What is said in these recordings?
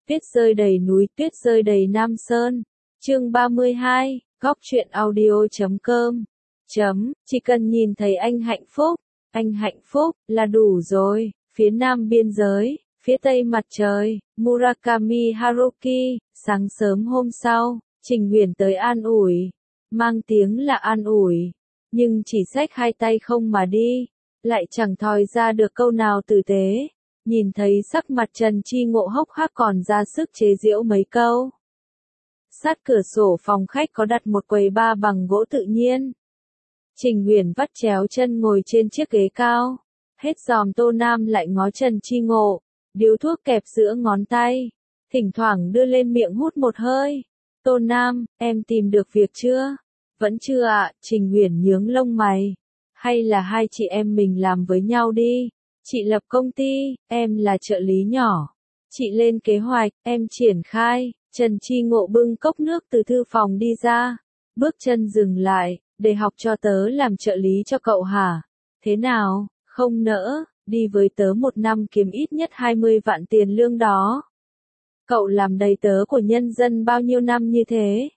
Tuyết rơi đầy núi, tuyết rơi đầy Nam Sơn. Chương 32, góc truyện audio.com. Chỉ cần nhìn thấy anh hạnh phúc, là đủ rồi. Phía nam biên giới, phía tây mặt trời, Murakami Haruki, sáng sớm hôm sau, Trình Huyền tới an ủi. Mang tiếng là an ủi, nhưng chỉ xách hai tay không mà đi, lại chẳng thòi ra được câu nào tử tế. Nhìn thấy sắc mặt Trần Chi Ngộ hốc hác còn ra sức chế giễu mấy câu. Sát cửa sổ phòng khách có đặt một quầy bar bằng gỗ tự nhiên. Trình Huyền vắt chéo chân ngồi trên chiếc ghế cao. Hết giòm Tô Nam lại ngó Trần Chi Ngộ, điếu thuốc kẹp giữa ngón tay, thỉnh thoảng đưa lên miệng hút một hơi. Tô Nam, em tìm được việc chưa? Vẫn chưa ạ. Trình Huyền nhướng lông mày. Hay là hai chị em mình làm với nhau đi. Chị lập công ty, em là trợ lý nhỏ. Chị lên kế hoạch, em triển khai. Trần Chi Ngộ bưng cốc nước từ thư phòng đi ra. Bước chân dừng lại, để học cho tớ làm trợ lý cho cậu hả? Thế nào, không nỡ, đi với tớ 1 năm kiếm ít nhất 20 vạn tiền lương đó. Cậu làm đầy tớ của nhân dân bao nhiêu năm như thế?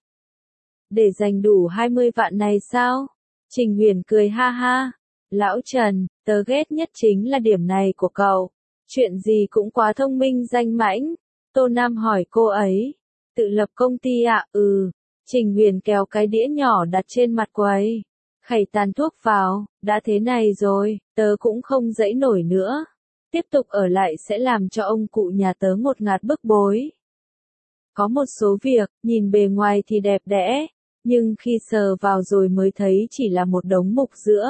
Để dành đủ 20 vạn này sao? Trình Huyền cười ha ha. Lão Trần, tớ ghét nhất chính là điểm này của cậu. Chuyện gì cũng quá thông minh danh mãnh. Tô Nam hỏi cô ấy. Tự lập công ty ạ? Trình Huyền kéo cái đĩa nhỏ đặt trên mặt quầy. Khẩy tàn thuốc vào, đã thế này rồi, tớ cũng không dãy nổi nữa. Tiếp tục ở lại sẽ làm cho ông cụ nhà tớ ngột ngạt bức bối. Có một số việc, nhìn bề ngoài thì đẹp đẽ, nhưng khi sờ vào rồi mới thấy chỉ là một đống mục giữa.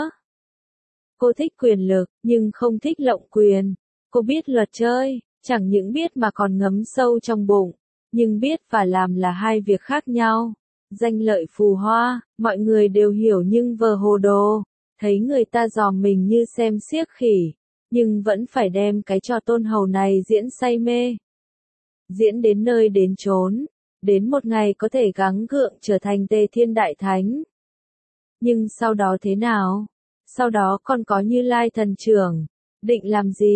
Cô thích quyền lực, nhưng không thích lộng quyền. Cô biết luật chơi, chẳng những biết mà còn ngấm sâu trong bụng. Nhưng biết và làm là hai việc khác nhau. Danh lợi phù hoa, mọi người đều hiểu nhưng vờ hồ đồ. Thấy người ta dòm mình như xem xiếc khỉ. Nhưng vẫn phải đem cái trò tôn hầu này diễn say mê. Diễn đến nơi đến chốn. Đến một ngày có thể gắng gượng trở thành Tề Thiên Đại Thánh. Nhưng sau đó thế nào? Sau đó còn có Như Lai Thần Trưởng. Định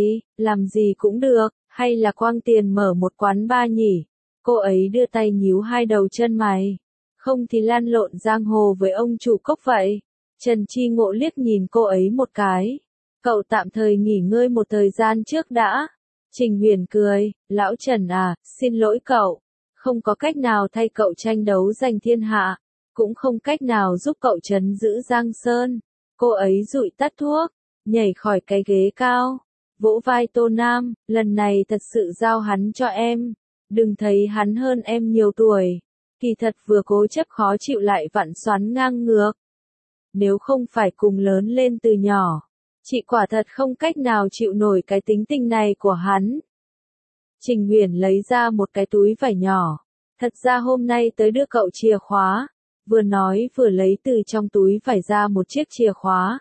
làm gì cũng được, hay là quăng tiền mở một quán bar nhỉ? Cô ấy đưa tay nhíu hai đầu chân mày. Không thì lan lộn giang hồ với ông chủ cốc vậy. Trần Chi Ngộ liếc nhìn cô ấy một cái. Cậu tạm thời nghỉ ngơi một thời gian trước đã. Trình Huyền cười, lão Trần à, xin lỗi cậu. Không có cách nào thay cậu tranh đấu giành thiên hạ. Cũng không cách nào giúp cậu trấn giữ Giang Sơn. Cô ấy dụi tắt thuốc, nhảy khỏi cái ghế cao. Vỗ vai Tô Nam, lần này thật sự giao hắn cho em. Đừng thấy hắn hơn em nhiều tuổi. Kỳ thật vừa cố chấp khó chịu lại vặn xoắn ngang ngược. Nếu không phải cùng lớn lên từ nhỏ, chị quả thật không cách nào chịu nổi cái tính tình này của hắn. Trình Huyền lấy ra một cái túi vải nhỏ. Thật ra hôm nay tới đưa cậu chìa khóa. Vừa nói vừa lấy từ trong túi vải ra một chiếc chìa khóa.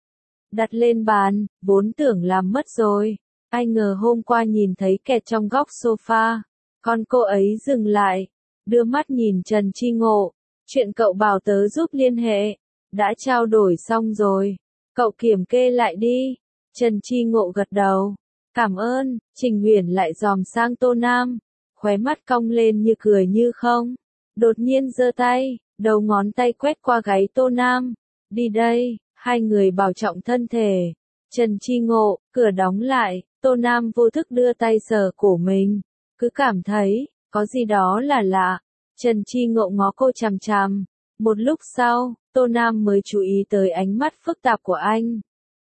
Đặt lên bàn, vốn tưởng làm mất rồi. Ai ngờ hôm qua nhìn thấy kẹt trong góc sofa. Con cô ấy dừng lại, đưa mắt nhìn Trần Chi Ngộ. Chuyện cậu bảo tớ giúp liên hệ, đã trao đổi xong rồi. Cậu kiểm kê lại đi. Trần Chi Ngộ gật đầu. Cảm ơn. Trình Huyền lại dòm sang Tô Nam. Khóe mắt cong lên như cười như không. Đột nhiên giơ tay, đầu ngón tay quét qua gáy Tô Nam. Đi đây, hai người bảo trọng thân thể. Trần Chi Ngộ, cửa đóng lại, Tô Nam vô thức đưa tay sờ cổ mình. Cứ cảm thấy, có gì đó là lạ. Trần Chi Ngộ ngó cô chằm chằm. Một lúc sau, Tô Nam mới chú ý tới ánh mắt phức tạp của anh.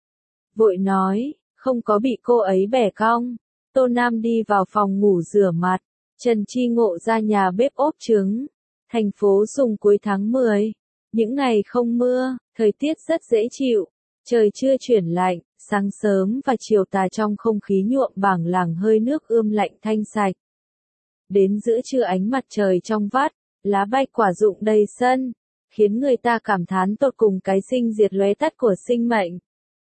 Vội nói, không có bị cô ấy bẻ cong. Tô Nam đi vào phòng ngủ rửa mặt. Trần Chi Ngộ ra nhà bếp ốp trứng. Thành phố Sùng cuối tháng 10. Những ngày không mưa, thời tiết rất dễ chịu. Trời chưa chuyển lạnh, sáng sớm và chiều tà trong không khí nhuộm bảng làng hơi nước ươm lạnh thanh sạch. Đến giữa trưa ánh mặt trời trong vắt, lá bạch quả rụng đầy sân, khiến người ta cảm thán tột cùng cái sinh diệt lóe tắt của sinh mệnh.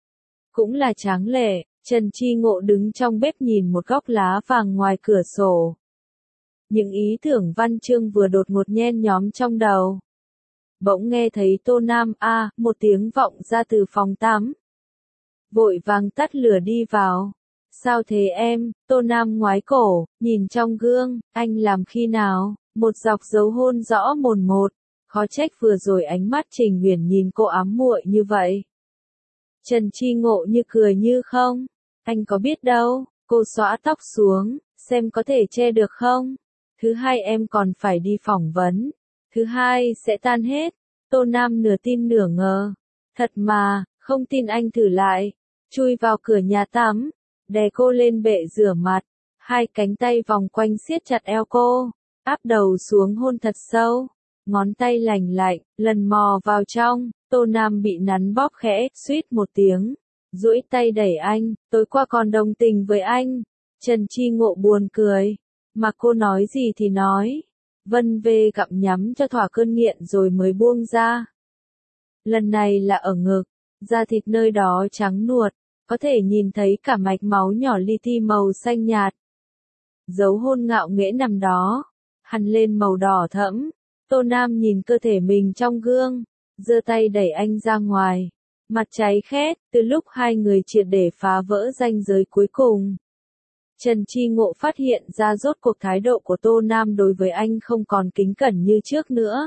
Cũng là tráng lệ, Trần Chi Ngộ đứng trong bếp nhìn một góc lá vàng ngoài cửa sổ. Những ý tưởng văn chương vừa đột ngột nhen nhóm trong đầu. Bỗng nghe thấy Tô Nam một tiếng vọng ra từ phòng tắm. Vội vàng tắt lửa đi vào. Sao thế em? Tô Nam ngoái cổ, nhìn trong gương, anh làm khi nào? Một dọc dấu hôn rõ mồn một. Khó trách vừa rồi ánh mắt Trình Huyền nhìn cô ám muội như vậy. Trần Chi Ngộ như cười như không. Anh có biết đâu, cô xõa tóc xuống, xem có thể che được không? Thứ hai em còn phải đi phỏng vấn. Thứ hai sẽ tan hết. Tô Nam nửa tin nửa ngờ. Thật mà, không tin anh thử lại. Chui vào cửa nhà tắm, đè cô lên bệ rửa mặt. Hai cánh tay vòng quanh siết chặt eo cô, áp đầu xuống hôn thật sâu. Ngón tay lành lạnh, lần mò vào trong, Tô Nam bị nắn bóp khẽ, suýt một tiếng. Duỗi tay đẩy anh, tối qua còn đồng tình với anh. Trần Chi Ngộ buồn cười. Mà cô nói gì thì nói. Vân vê gặm nhắm cho thỏa cơn nghiện rồi mới buông ra. Lần này là ở ngực, da thịt nơi đó trắng nuột, có thể nhìn thấy cả mạch máu nhỏ li ti màu xanh nhạt. Dấu hôn ngạo nghễ nằm đó, hằn lên màu đỏ thẫm. Tô Nam nhìn cơ thể mình trong gương, giơ tay đẩy anh ra ngoài. Mặt cháy khét, từ lúc hai người triệt để phá vỡ ranh giới cuối cùng. Trần Chi Ngộ phát hiện ra rốt cuộc thái độ của Tô Nam đối với anh không còn kính cẩn như trước nữa.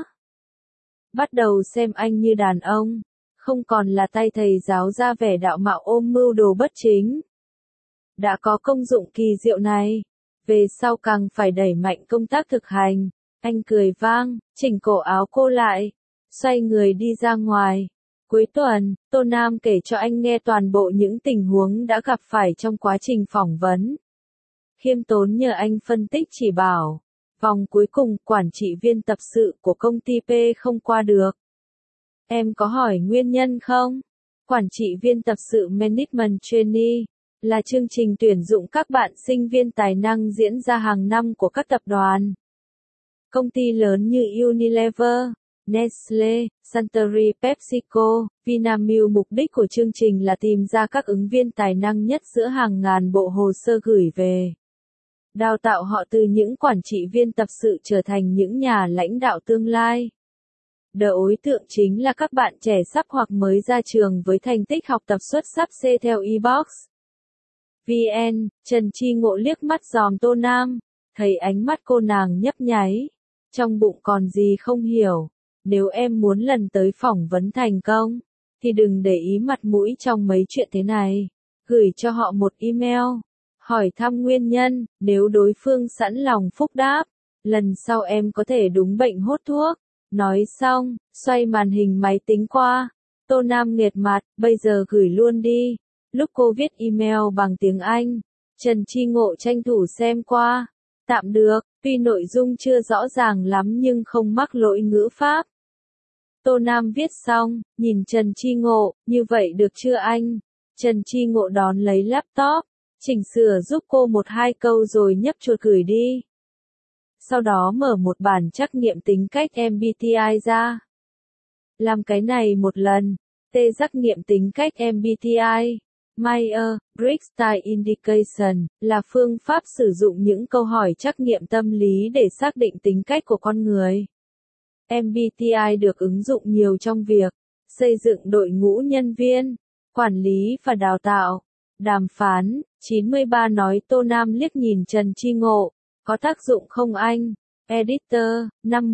Bắt đầu xem anh như đàn ông, không còn là tay thầy giáo ra vẻ đạo mạo ôm mưu đồ bất chính. Đã có công dụng kỳ diệu này, về sau càng phải đẩy mạnh công tác thực hành. Anh cười vang, chỉnh cổ áo cô lại, xoay người đi ra ngoài. Cuối tuần, Tô Nam kể cho anh nghe toàn bộ những tình huống đã gặp phải trong quá trình phỏng vấn. Khiêm tốn nhờ anh phân tích chỉ bảo. Vòng cuối cùng, quản trị viên tập sự của công ty P không qua được. Em có hỏi nguyên nhân không? Quản trị viên tập sự Management Trainee là chương trình tuyển dụng các bạn sinh viên tài năng diễn ra hàng năm của các tập đoàn. Công ty lớn như Unilever, Nestle, Suntory, PepsiCo, Vinamilk. Mục đích của chương trình là tìm ra các ứng viên tài năng nhất giữa hàng ngàn bộ hồ sơ gửi về. Đào tạo họ từ những quản trị viên tập sự trở thành những nhà lãnh đạo tương lai. Đối tượng chính là các bạn trẻ sắp hoặc mới ra trường với thành tích học tập xuất sắc C theo eBox. VN, Trần Chi Ngộ liếc mắt dòm Tô Nam, thấy ánh mắt cô nàng nhấp nháy. Trong bụng còn gì không hiểu. Nếu em muốn lần tới phỏng vấn thành công, thì đừng để ý mặt mũi trong mấy chuyện thế này. Gửi cho họ một email. Hỏi thăm nguyên nhân, nếu đối phương sẵn lòng phúc đáp, lần sau em có thể đúng bệnh hốt thuốc. Nói xong, xoay màn hình máy tính qua. Tô Nam nghệt mặt, bây giờ gửi luôn đi. Lúc cô viết email bằng tiếng Anh, Trần Chi Ngộ tranh thủ xem qua. Tạm được, tuy nội dung chưa rõ ràng lắm nhưng không mắc lỗi ngữ pháp. Tô Nam viết xong, nhìn Trần Chi Ngộ, như vậy được chưa anh? Trần Chi Ngộ đón lấy laptop, chỉnh sửa giúp cô một hai câu rồi nhấp chuột gửi đi. Sau đó mở một bản trắc nghiệm tính cách MBTI ra. Làm cái này một lần. Trắc nghiệm tính cách MBTI, Myers-Briggs Style Indication, là phương pháp sử dụng những câu hỏi trắc nghiệm tâm lý để xác định tính cách của con người. MBTI được ứng dụng nhiều trong việc xây dựng đội ngũ nhân viên, quản lý và đào tạo. Đàm phán, 93 nói. Tô Nam liếc nhìn Trần Chi Ngộ, có tác dụng không anh? Editor, năm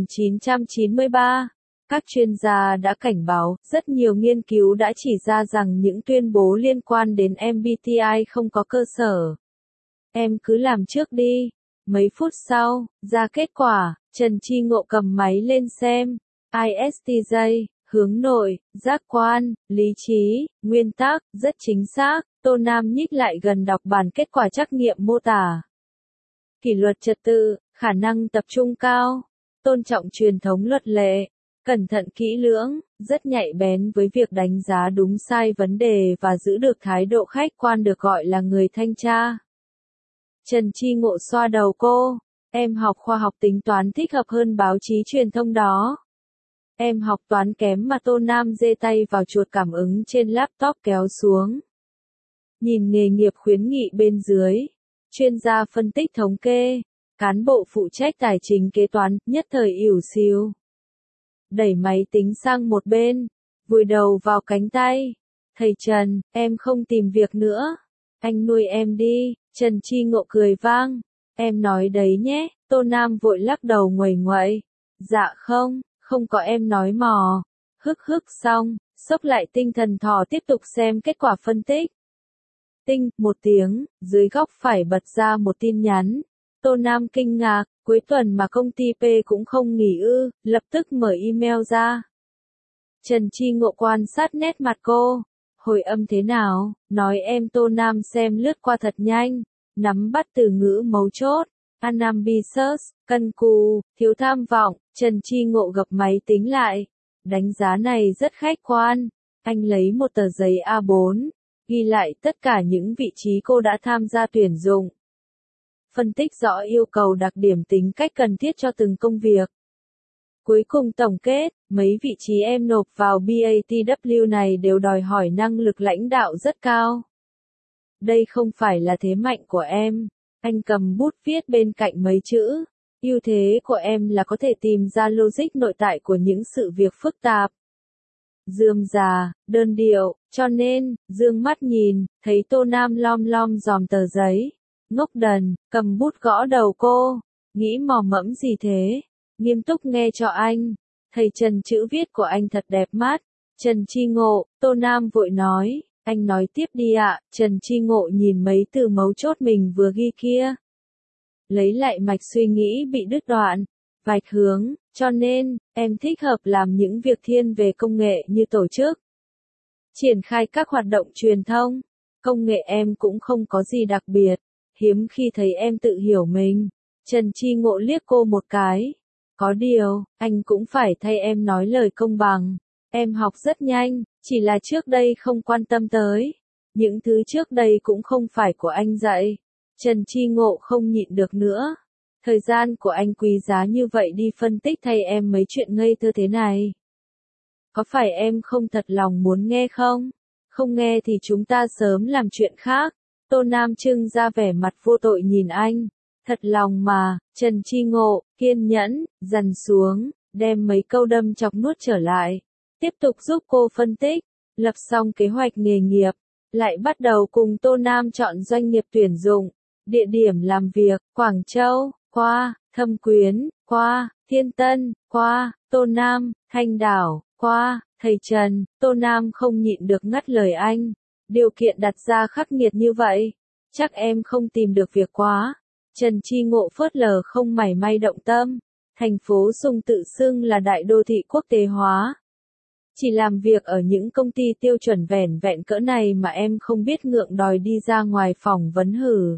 1993. Các chuyên gia đã cảnh báo, rất nhiều nghiên cứu đã chỉ ra rằng những tuyên bố liên quan đến MBTI không có cơ sở. Em cứ làm trước đi. Mấy phút sau, ra kết quả, Trần Chi Ngộ cầm máy lên xem. ISTJ, hướng nội, giác quan, lý trí, nguyên tắc, rất chính xác. Tô Nam nhích lại gần đọc bản kết quả trắc nghiệm mô tả. Kỷ luật trật tự, khả năng tập trung cao, tôn trọng truyền thống luật lệ, cẩn thận kỹ lưỡng, rất nhạy bén với việc đánh giá đúng sai vấn đề và giữ được thái độ khách quan được gọi là người thanh tra. Trần Chi Ngộ xoa đầu cô, em học khoa học tính toán thích hợp hơn báo chí truyền thông đó. Em học toán kém mà. Tô Nam giơ tay vào chuột cảm ứng trên laptop kéo xuống. Nhìn nghề nghiệp khuyến nghị bên dưới, chuyên gia phân tích thống kê, cán bộ phụ trách tài chính kế toán, nhất thời ỉu xìu. Đẩy máy tính sang một bên, vùi đầu vào cánh tay. Thầy Trần, em không tìm việc nữa. anh nuôi em đi, Trần Chi Ngộ cười vang. Em nói đấy nhé, Tô Nam vội lắc đầu nguầy nguậy. Dạ không, không có em nói mò. Hức xong, xốc lại tinh thần thỏ tiếp tục xem kết quả phân tích. Tinh, một tiếng, dưới góc phải bật ra một tin nhắn. Tô Nam kinh ngạc, cuối tuần mà công ty P cũng không nghỉ ư, lập tức mở email ra. Trần Chi Ngộ quan sát nét mặt cô. Hồi âm thế nào, nói em. Tô Nam xem lướt qua thật nhanh, nắm bắt từ ngữ mấu chốt. Unambitious, cân cù, thiếu tham vọng. Trần Chi Ngộ gập máy tính lại. Đánh giá này rất khách quan. Anh lấy một tờ giấy A4, ghi lại tất cả những vị trí cô đã tham gia tuyển dụng. Phân tích rõ yêu cầu đặc điểm tính cách cần thiết cho từng công việc. Cuối cùng tổng kết, mấy vị trí em nộp vào BATW này đều đòi hỏi năng lực lãnh đạo rất cao. Đây không phải là thế mạnh của em. Anh cầm bút viết bên cạnh mấy chữ. Ưu thế của em là có thể tìm ra logic nội tại của những sự việc phức tạp. Rườm rà, đơn điệu, cho nên, dương mắt nhìn, thấy Tô Nam lom lom dòm tờ giấy. Ngốc đần, cầm bút gõ đầu cô. Nghĩ mò mẫm gì thế? Nghiêm túc nghe cho anh. Thầy Trần chữ viết của anh thật đẹp mắt. Trần Chi Ngộ, Tô Nam vội nói. Anh nói tiếp đi ạ. Trần Chi Ngộ nhìn mấy từ mấu chốt mình vừa ghi kia. Lấy lại mạch suy nghĩ bị đứt đoạn. Vạch hướng, cho nên, em thích hợp làm những việc thiên về công nghệ như tổ chức. Triển khai các hoạt động truyền thông. Công nghệ em cũng không có gì đặc biệt. Hiếm khi thấy em tự hiểu mình. Trần Chi Ngộ liếc cô một cái. Có điều, anh cũng phải thay em nói lời công bằng. Em học rất nhanh, chỉ là trước đây không quan tâm tới. Những thứ trước đây cũng không phải của anh dạy. Trần Chi Ngộ không nhịn được nữa. Thời gian của anh quý giá như vậy đi phân tích thay em mấy chuyện ngây thơ thế này. Có phải em không thật lòng muốn nghe không? Không nghe thì chúng ta sớm làm chuyện khác. Tô Nam trưng ra vẻ mặt vô tội nhìn anh. Thật lòng mà, Trần Chi Ngộ, kiên nhẫn, dằn xuống, đem mấy câu đâm chọc nuốt trở lại. Tiếp tục giúp cô phân tích, lập xong kế hoạch nghề nghiệp, lại bắt đầu cùng Tô Nam chọn doanh nghiệp tuyển dụng. Địa điểm làm việc, Quảng Châu, qua, Thâm Quyến, qua, Thiên Tân, qua, Tô Nam, Thanh Đảo, qua, thầy Trần. Tô Nam không nhịn được ngắt lời anh. Điều kiện đặt ra khắc nghiệt như vậy, chắc em không tìm được việc quá. Trần Chi Ngộ phớt lờ không mảy may động tâm. Thành phố Sùng tự xưng là đại đô thị quốc tế hóa. Chỉ làm việc ở những công ty tiêu chuẩn vẻn vẹn cỡ này mà em không biết ngượng đòi đi ra ngoài phỏng vấn hử.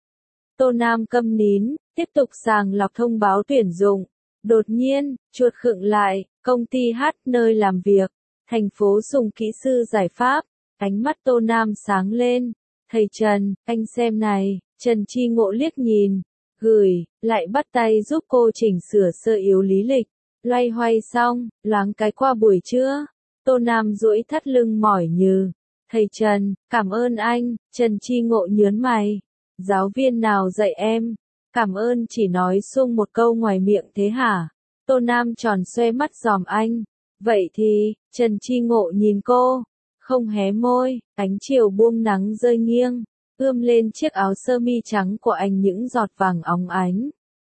Tô Nam câm nín, tiếp tục sàng lọc thông báo tuyển dụng. Đột nhiên, chuột khựng lại, công ty H nơi làm việc. Thành phố Sùng kỹ sư giải pháp. Ánh mắt Tô Nam sáng lên. Thầy Trần, anh xem này. Trần Chi Ngộ liếc nhìn, gửi, lại bắt tay giúp cô chỉnh sửa sơ yếu lý lịch. Loay hoay xong, loáng cái qua buổi trưa. Tô Nam duỗi thắt lưng mỏi nhừ. Thầy Trần, cảm ơn anh. Trần Chi Ngộ nhớn mày. Giáo viên nào dạy em? Cảm ơn chỉ nói sung một câu ngoài miệng thế hả? Tô Nam tròn xoe mắt dòm anh. Vậy thì, Trần Chi Ngộ nhìn cô, không hé môi. Ánh chiều buông nắng rơi nghiêng, ươm lên chiếc áo sơ mi trắng của anh những giọt vàng óng ánh.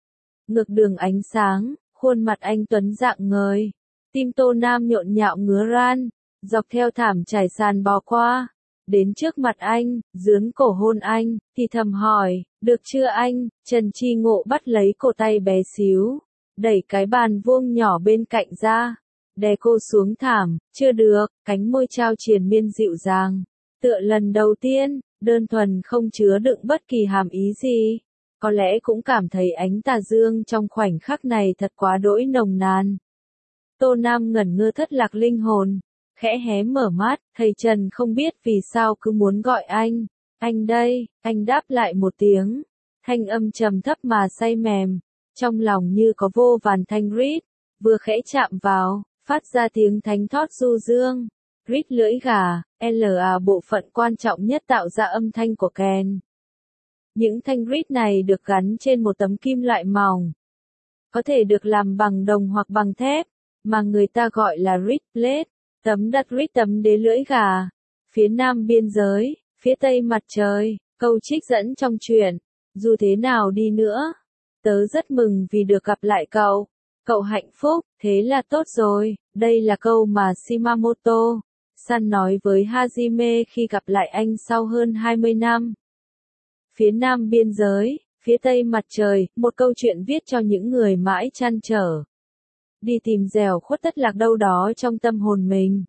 Ngược đường ánh sáng, khuôn mặt anh tuấn rạng ngời. Tim Tô Nam nhộn nhạo ngứa ran, dọc theo thảm trải sàn bò qua. Đến trước mặt anh, dướn cổ hôn anh, thì thầm hỏi, được chưa anh? Trần Chi Ngộ bắt lấy cổ tay bé xíu, đẩy cái bàn vuông nhỏ bên cạnh ra, đè cô xuống thảm. Chưa được. Cánh môi trao triền miên dịu dàng, tựa lần đầu tiên, đơn thuần không chứa đựng bất kỳ hàm ý gì. Có lẽ cũng cảm thấy ánh tà dương trong khoảnh khắc này thật quá đỗi nồng nàn. Tô Nam ngẩn ngơ thất lạc linh hồn, khẽ hé mở mắt. Thầy Trần không biết vì sao cứ muốn gọi anh. Anh đây. Anh đáp lại một tiếng, thanh âm trầm thấp mà say mềm, trong lòng như có vô vàn thanh rít, vừa khẽ chạm vào, phát ra tiếng thánh thót du dương. Rít lưỡi gà, là bộ phận quan trọng nhất tạo ra âm thanh của kèn. Những thanh rít này được gắn trên một tấm kim loại mỏng, có thể được làm bằng đồng hoặc bằng thép, mà người ta gọi là rít plate. Tấm đặt rít tấm đế lưỡi gà. Phía nam biên giới, phía tây mặt trời, câu trích dẫn trong truyện. Dù thế nào đi nữa, tớ rất mừng vì được gặp lại cậu. Cậu hạnh phúc, thế là tốt rồi. Đây là câu mà Shimamoto San nói với Hajime khi gặp lại anh sau hơn 20 năm. Phía nam biên giới, phía tây mặt trời, một câu chuyện viết cho những người mãi trăn trở. Đi tìm dẻo khuất thất lạc đâu đó trong tâm hồn mình.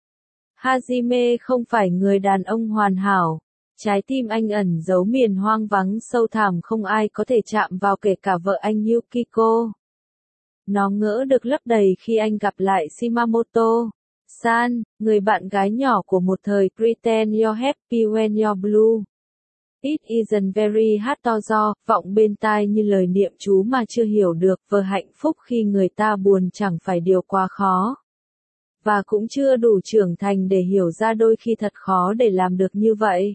Hajime không phải người đàn ông hoàn hảo. Trái tim anh ẩn giấu miền hoang vắng sâu thẳm không ai có thể chạm vào kể cả vợ anh Yukiko. Nó ngỡ được lấp đầy khi anh gặp lại Shimamoto San, người bạn gái nhỏ của một thời. Pretend you're happy when you're blue. It isn't very hard to do, vọng bên tai như lời niệm chú mà chưa hiểu được. Vờ hạnh phúc khi người ta buồn chẳng phải điều quá khó. Và cũng chưa đủ trưởng thành để hiểu ra đôi khi thật khó để làm được như vậy.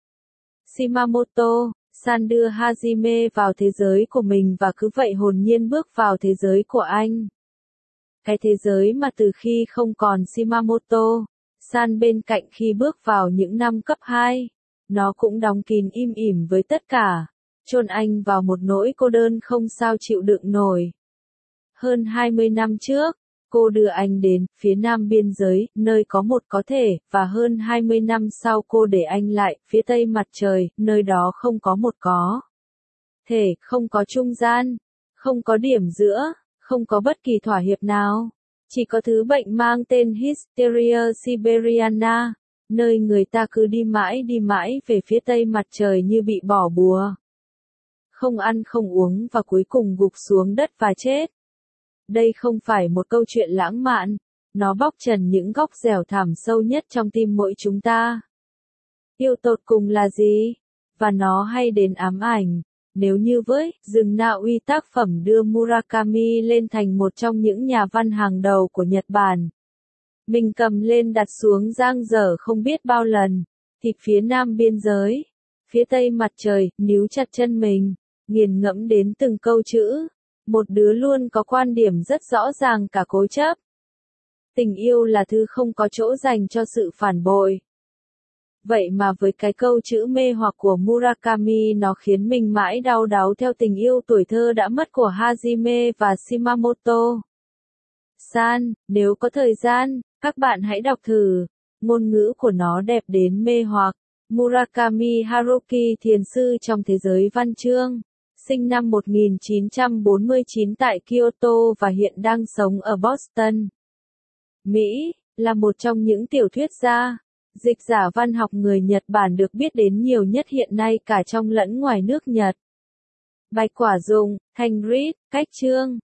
Shimamoto San đưa Hajime vào thế giới của mình và cứ vậy hồn nhiên bước vào thế giới của anh. Cái thế giới mà từ khi không còn Shimamoto San bên cạnh khi bước vào những năm cấp 2, nó cũng đóng kín im ỉm với tất cả, chôn anh vào một nỗi cô đơn không sao chịu đựng nổi. Hơn 20 năm trước, cô đưa anh đến phía nam biên giới, nơi có một có thể, và hơn 20 năm sau cô để anh lại phía tây mặt trời, nơi đó không có một có thể, không có trung gian, không có điểm giữa, không có bất kỳ thỏa hiệp nào. Chỉ có thứ bệnh mang tên Hysteria Siberiana, nơi người ta cứ đi mãi về phía tây mặt trời như bị bỏ bùa. Không ăn không uống và cuối cùng gục xuống đất và chết. Đây không phải một câu chuyện lãng mạn, nó bóc trần những góc dẻo thẳm sâu nhất trong tim mỗi chúng ta. Yêu tột cùng là gì? Và nó hay đến ám ảnh. Nếu như với rừng Na Uy, tác phẩm đưa Murakami lên thành một trong những nhà văn hàng đầu của Nhật Bản. Mình cầm lên đặt xuống giang dở không biết bao lần, thì phía nam biên giới, phía tây mặt trời, níu chặt chân mình, nghiền ngẫm đến từng câu chữ. Một đứa luôn có quan điểm rất rõ ràng cả cố chấp. Tình yêu là thứ không có chỗ dành cho sự phản bội. Vậy mà với cái câu chữ mê hoặc của Murakami nó khiến mình mãi đau đáu theo tình yêu tuổi thơ đã mất của Hajime và Shimamoto San. Nếu có thời gian, các bạn hãy đọc thử. Ngôn ngữ của nó đẹp đến mê hoặc. Murakami Haruki, thiền sư trong thế giới văn chương. Sinh năm 1949 tại Kyoto và hiện đang sống ở Boston, Mỹ, là một trong những tiểu thuyết gia, dịch giả văn học người Nhật Bản được biết đến nhiều nhất hiện nay cả trong lẫn ngoài nước Nhật. Bạch Quả Dụng, Thanh Rít, Cách Chương.